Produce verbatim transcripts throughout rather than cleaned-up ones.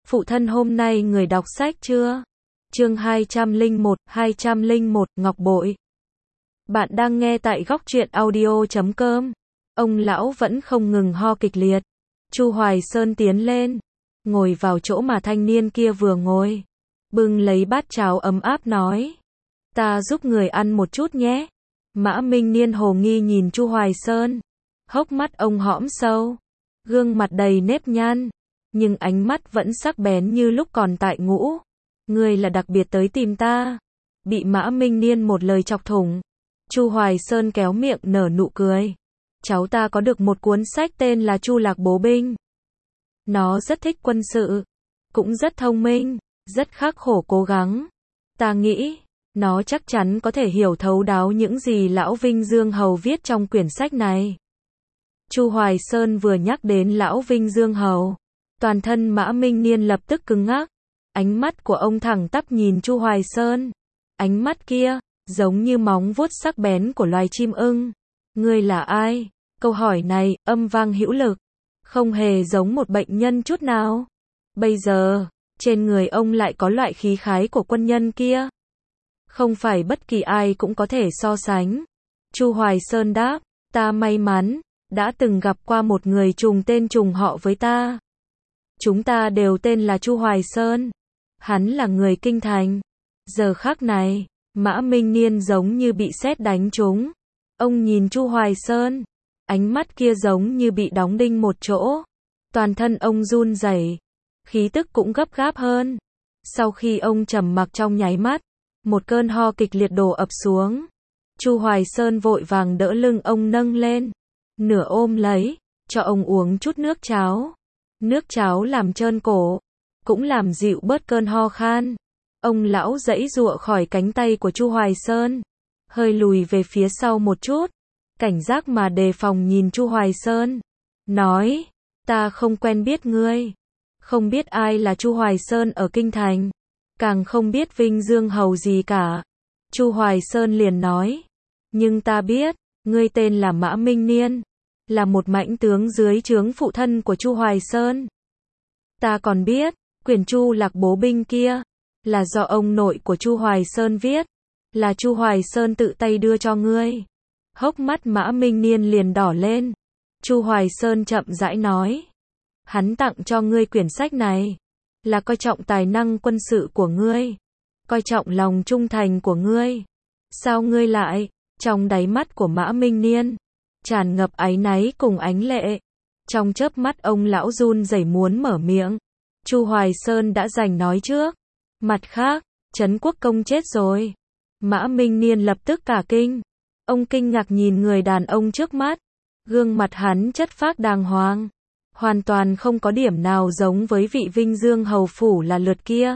Phụ thân hôm nay người đọc sách chưa? Chương hai trăm lẻ một, hai trăm lẻ một, Ngọc Bội. Bạn đang nghe tại góc truyện audio chấm com. Ông lão vẫn không ngừng ho kịch liệt. Chu Hoài Sơn tiến lên, ngồi vào chỗ mà thanh niên kia vừa ngồi, bưng lấy bát cháo ấm áp nói: "Ta giúp người ăn một chút nhé." Mã Minh Niên hồ nghi nhìn Chu Hoài Sơn, hốc mắt ông hõm sâu, gương mặt đầy nếp nhăn, nhưng ánh mắt vẫn sắc bén như lúc còn tại ngũ. "Ngươi là đặc biệt tới tìm ta?" Bị Mã Minh Niên một lời chọc thủng, Chu Hoài Sơn kéo miệng nở nụ cười. "Cháu ta có được một cuốn sách tên là Chu Lạc Bố Binh. Nó rất thích quân sự, cũng rất thông minh, rất khắc khổ cố gắng. Ta nghĩ, nó chắc chắn có thể hiểu thấu đáo những gì Lão Vinh Dương Hầu viết trong quyển sách này." Chu Hoài Sơn vừa nhắc đến Lão Vinh Dương Hầu, toàn thân Mã Minh Niên lập tức cứng ngắc. Ánh mắt của ông thẳng tắp nhìn Chu Hoài Sơn. Ánh mắt kia, giống như móng vuốt sắc bén của loài chim ưng. "Ngươi là ai?" Câu hỏi này, âm vang hữu lực, không hề giống một bệnh nhân chút nào. Bây giờ, trên người ông lại có loại khí khái của quân nhân kia. Không phải bất kỳ ai cũng có thể so sánh. Chu Hoài Sơn đáp: "Ta may mắn, đã từng gặp qua một người trùng tên trùng họ với ta. Chúng ta đều tên là Chu Hoài Sơn. Hắn là người Kinh Thành." Giờ khắc này, Mã Minh Niên giống như bị sét đánh trúng. Ông nhìn Chu Hoài Sơn, ánh mắt kia giống như bị đóng đinh một chỗ. Toàn thân ông run rẩy, khí tức cũng gấp gáp hơn. Sau khi ông trầm mặc trong nháy mắt, một cơn ho kịch liệt đổ ập xuống. Chu Hoài Sơn vội vàng đỡ lưng ông nâng lên, nửa ôm lấy, cho ông uống chút nước cháo. Nước cháo làm trơn cổ, cũng làm dịu bớt cơn ho khan. Ông lão giãy giụa khỏi cánh tay của Chu Hoài Sơn, hơi lùi về phía sau một chút, cảnh giác mà đề phòng nhìn Chu Hoài Sơn, nói: "Ta không quen biết ngươi, không biết ai là Chu Hoài Sơn ở Kinh Thành, càng không biết Vinh Dương Hầu gì cả." Chu Hoài Sơn liền nói: "Nhưng ta biết, ngươi tên là Mã Minh Niên, là một mãnh tướng dưới trướng phụ thân của Chu Hoài Sơn. Ta còn biết, quyển Chu Lạc Bố Binh kia, là do ông nội của Chu Hoài Sơn viết, là Chu Hoài Sơn tự tay đưa cho ngươi." Hốc mắt Mã Minh Niên liền đỏ lên. Chu Hoài Sơn chậm rãi nói: "Hắn tặng cho ngươi quyển sách này, là coi trọng tài năng quân sự của ngươi, coi trọng lòng trung thành của ngươi." "Sao ngươi lại?" Trong đáy mắt của Mã Minh Niên tràn ngập áy náy cùng ánh lệ. Trong chớp mắt ông lão run rẩy muốn mở miệng. Chu Hoài Sơn đã giành nói trước. "Mặt khác, Trấn Quốc Công chết rồi." Mã Minh Niên lập tức cả kinh. Ông kinh ngạc nhìn người đàn ông trước mắt. Gương mặt hắn chất phác đàng hoàng, hoàn toàn không có điểm nào giống với vị Vinh Dương Hầu phủ là lượt kia.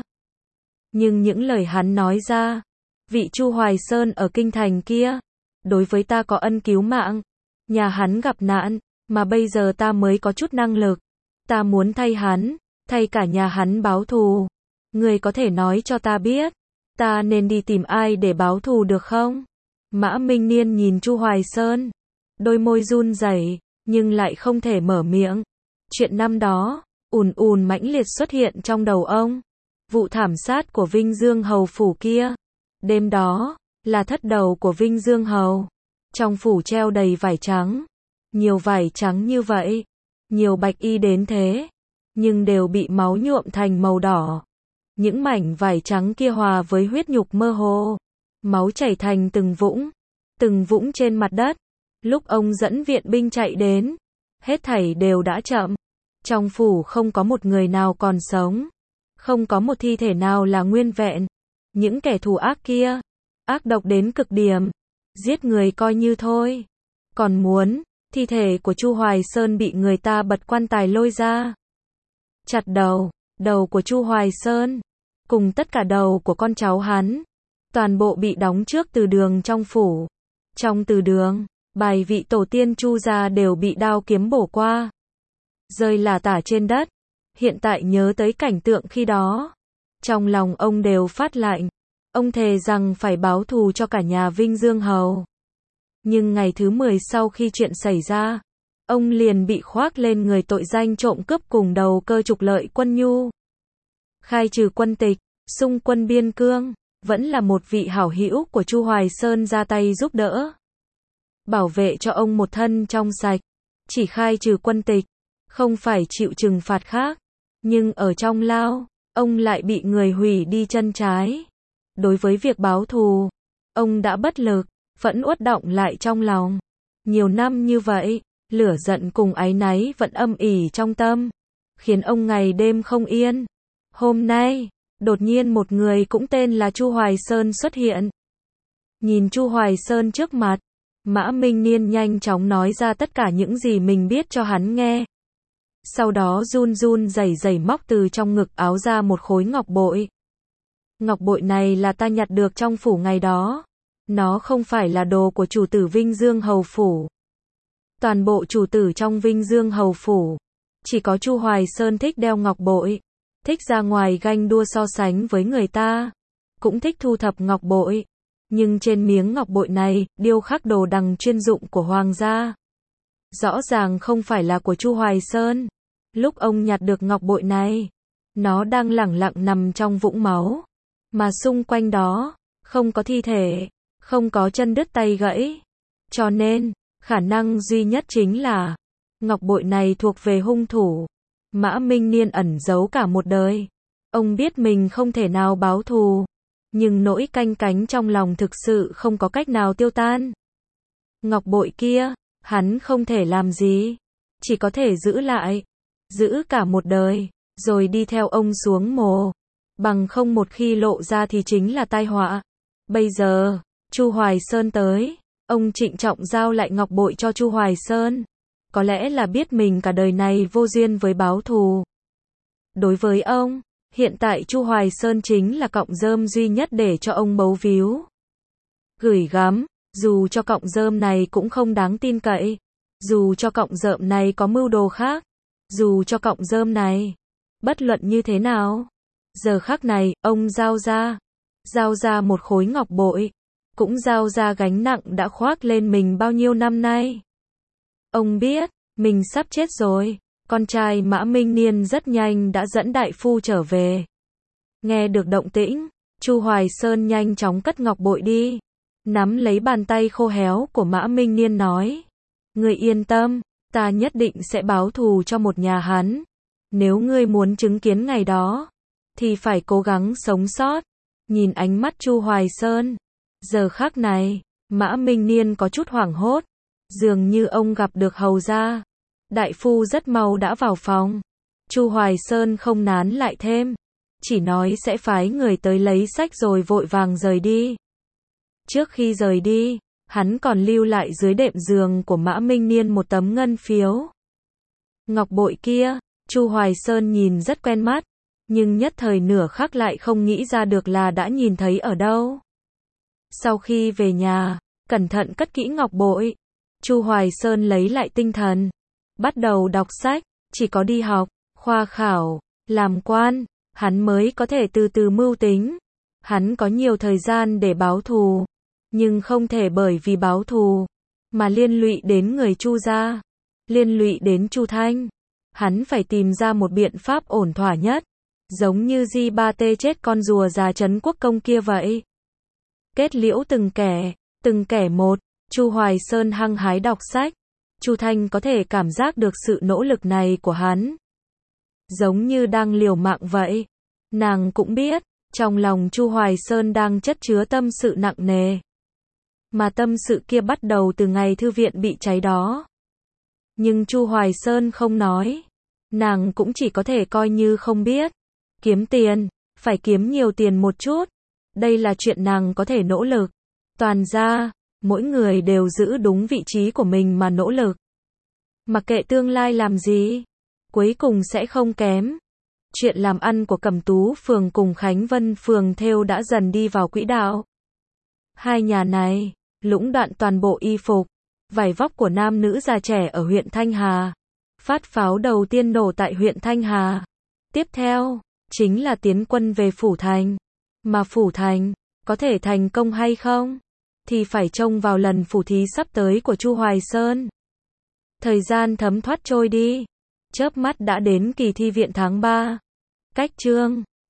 Nhưng những lời hắn nói ra, vị Chu Hoài Sơn ở Kinh Thành kia, đối với ta có ân cứu mạng. Nhà hắn gặp nạn, mà bây giờ ta mới có chút năng lực. Ta muốn thay hắn, thay cả nhà hắn báo thù. Ngươi có thể nói cho ta biết, ta nên đi tìm ai để báo thù được không?" Mã Minh Niên nhìn Chu Hoài Sơn, đôi môi run rẩy, nhưng lại không thể mở miệng. Chuyện năm đó, ùn ùn mãnh liệt xuất hiện trong đầu ông. Vụ thảm sát của Vinh Dương Hầu phủ kia. Đêm đó, là thất đầu của Vinh Dương Hầu. Trong phủ treo đầy vải trắng. Nhiều vải trắng như vậy, nhiều bạch y đến thế, nhưng đều bị máu nhuộm thành màu đỏ. Những mảnh vải trắng kia hòa với huyết nhục mơ hồ, máu chảy thành từng vũng, từng vũng trên mặt đất. Lúc ông dẫn viện binh chạy đến, hết thảy đều đã chậm. Trong phủ không có một người nào còn sống, không có một thi thể nào là nguyên vẹn. Những kẻ thù ác kia, ác độc đến cực điểm, giết người coi như thôi, còn muốn thi thể của Chu Hoài Sơn bị người ta bật quan tài lôi ra, chặt đầu, đầu của Chu Hoài Sơn, cùng tất cả đầu của con cháu hắn, toàn bộ bị đóng trước từ đường trong phủ. Trong từ đường, bài vị tổ tiên Chu gia đều bị đao kiếm bổ qua, rơi lả tả trên đất. Hiện tại nhớ tới cảnh tượng khi đó, trong lòng ông đều phát lạnh. Ông thề rằng phải báo thù cho cả nhà Vinh Dương Hầu. Nhưng ngày thứ mười sau khi chuyện xảy ra, ông liền bị khoác lên người tội danh trộm cướp cùng đầu cơ trục lợi quân nhu. khai trừ quân tịch, xung quân biên cương, vẫn là một vị hảo hữu của Chu Hoài Sơn ra tay giúp đỡ. Bảo vệ cho ông một thân trong sạch, chỉ khai trừ quân tịch, không phải chịu trừng phạt khác. Nhưng ở trong lao, ông lại bị người hủy đi chân trái. Đối với việc báo thù, ông đã bất lực, phẫn uất đọng lại trong lòng. Nhiều năm như vậy, lửa giận cùng áy náy vẫn âm ỉ trong tâm, khiến ông ngày đêm không yên. Hôm nay, đột nhiên một người cũng tên là Chu Hoài Sơn xuất hiện. Nhìn Chu Hoài Sơn trước mặt, Mã Minh Niên nhanh chóng nói ra tất cả những gì mình biết cho hắn nghe. Sau đó run run rẩy rẩy móc từ trong ngực áo ra một khối ngọc bội. Ngọc bội này là ta nhặt được trong phủ ngày đó. Nó không phải là đồ của chủ tử Vinh Dương Hầu Phủ. Toàn bộ chủ tử trong Vinh Dương Hầu Phủ, chỉ có Chu Hoài Sơn thích đeo ngọc bội, thích ra ngoài ganh đua so sánh với người ta, cũng thích thu thập ngọc bội. Nhưng trên miếng ngọc bội này, điêu khắc đồ đằng chuyên dụng của hoàng gia. Rõ ràng không phải là của Chu Hoài Sơn. Lúc ông nhặt được ngọc bội này, nó đang lẳng lặng nằm trong vũng máu, mà xung quanh đó, không có thi thể, không có chân đứt tay gãy. Cho nên, khả năng duy nhất chính là, ngọc bội này thuộc về hung thủ. Mã Minh Niên ẩn giấu cả một đời. Ông biết mình không thể nào báo thù, nhưng nỗi canh cánh trong lòng thực sự không có cách nào tiêu tan. Ngọc bội kia, hắn không thể làm gì, chỉ có thể giữ lại, giữ cả một đời, rồi đi theo ông xuống mồ. Bằng không một khi lộ ra thì chính là tai họa. Bây giờ, Chu Hoài Sơn tới, ông trịnh trọng giao lại ngọc bội cho Chu Hoài Sơn. Có lẽ là biết mình cả đời này vô duyên với báo thù. Đối với ông, hiện tại Chu Hoài Sơn chính là cọng rơm duy nhất để cho ông bấu víu. Gửi gắm, dù cho cọng rơm này cũng không đáng tin cậy, dù cho cọng rơm này có mưu đồ khác, dù cho cọng rơm này, bất luận như thế nào, giờ khắc này, ông giao ra, giao ra một khối ngọc bội, cũng giao ra gánh nặng đã khoác lên mình bao nhiêu năm nay. Ông biết, mình sắp chết rồi. Con trai Mã Minh Niên rất nhanh đã dẫn đại phu trở về. Nghe được động tĩnh, Chu Hoài Sơn nhanh chóng cất ngọc bội đi, nắm lấy bàn tay khô héo của Mã Minh Niên nói: "Ngươi yên tâm, ta nhất định sẽ báo thù cho một nhà hắn. Nếu ngươi muốn chứng kiến ngày đó, thì phải cố gắng sống sót." Nhìn ánh mắt Chu Hoài Sơn, giờ khắc này, Mã Minh Niên có chút hoảng hốt, dường như ông gặp được hầu gia. Đại phu rất mau đã vào phòng. Chu Hoài Sơn không nán lại thêm, chỉ nói sẽ phái người tới lấy sách rồi vội vàng rời đi. Trước khi rời đi, hắn còn lưu lại dưới đệm giường của Mã Minh Niên một tấm ngân phiếu. Ngọc bội kia, Chu Hoài Sơn nhìn rất quen mắt, nhưng nhất thời nửa khắc lại không nghĩ ra được là đã nhìn thấy ở đâu. Sau khi về nhà, cẩn thận cất kỹ ngọc bội, Chu Hoài Sơn lấy lại tinh thần, bắt đầu đọc sách. Chỉ có đi học, khoa khảo, làm quan, hắn mới có thể từ từ mưu tính. Hắn có nhiều thời gian để báo thù, nhưng không thể bởi vì báo thù mà liên lụy đến người Chu gia, liên lụy đến Chu Thanh. Hắn phải tìm ra một biện pháp ổn thỏa nhất, giống như Di Ba Tê chết con rùa già Trấn Quốc Công kia vậy. Kết liễu từng kẻ, từng kẻ một. Chu Hoài Sơn hăng hái đọc sách. Chu Thanh có thể cảm giác được sự nỗ lực này của hắn, giống như đang liều mạng vậy. Nàng cũng biết, trong lòng Chu Hoài Sơn đang chất chứa tâm sự nặng nề. Mà tâm sự kia bắt đầu từ ngày thư viện bị cháy đó. Nhưng Chu Hoài Sơn không nói. Nàng cũng chỉ có thể coi như không biết. Kiếm tiền, phải kiếm nhiều tiền một chút. Đây là chuyện nàng có thể nỗ lực. Toàn ra, mỗi người đều giữ đúng vị trí của mình mà nỗ lực. Mặc kệ tương lai làm gì, cuối cùng sẽ không kém. Chuyện làm ăn của Cẩm Tú Phường cùng Khánh Vân Phường thêu đã dần đi vào quỹ đạo. Hai nhà này, lũng đoạn toàn bộ y phục, vải vóc của nam nữ già trẻ ở huyện Thanh Hà. Phát pháo đầu tiên nổ tại huyện Thanh Hà. Tiếp theo, chính là tiến quân về Phủ Thành. Mà Phủ Thành, có thể thành công hay không, thì phải trông vào lần phủ thí sắp tới của Chu Hoài Sơn. Thời gian thấm thoát trôi đi, chớp mắt đã đến kỳ thi viện tháng ba. Cách chương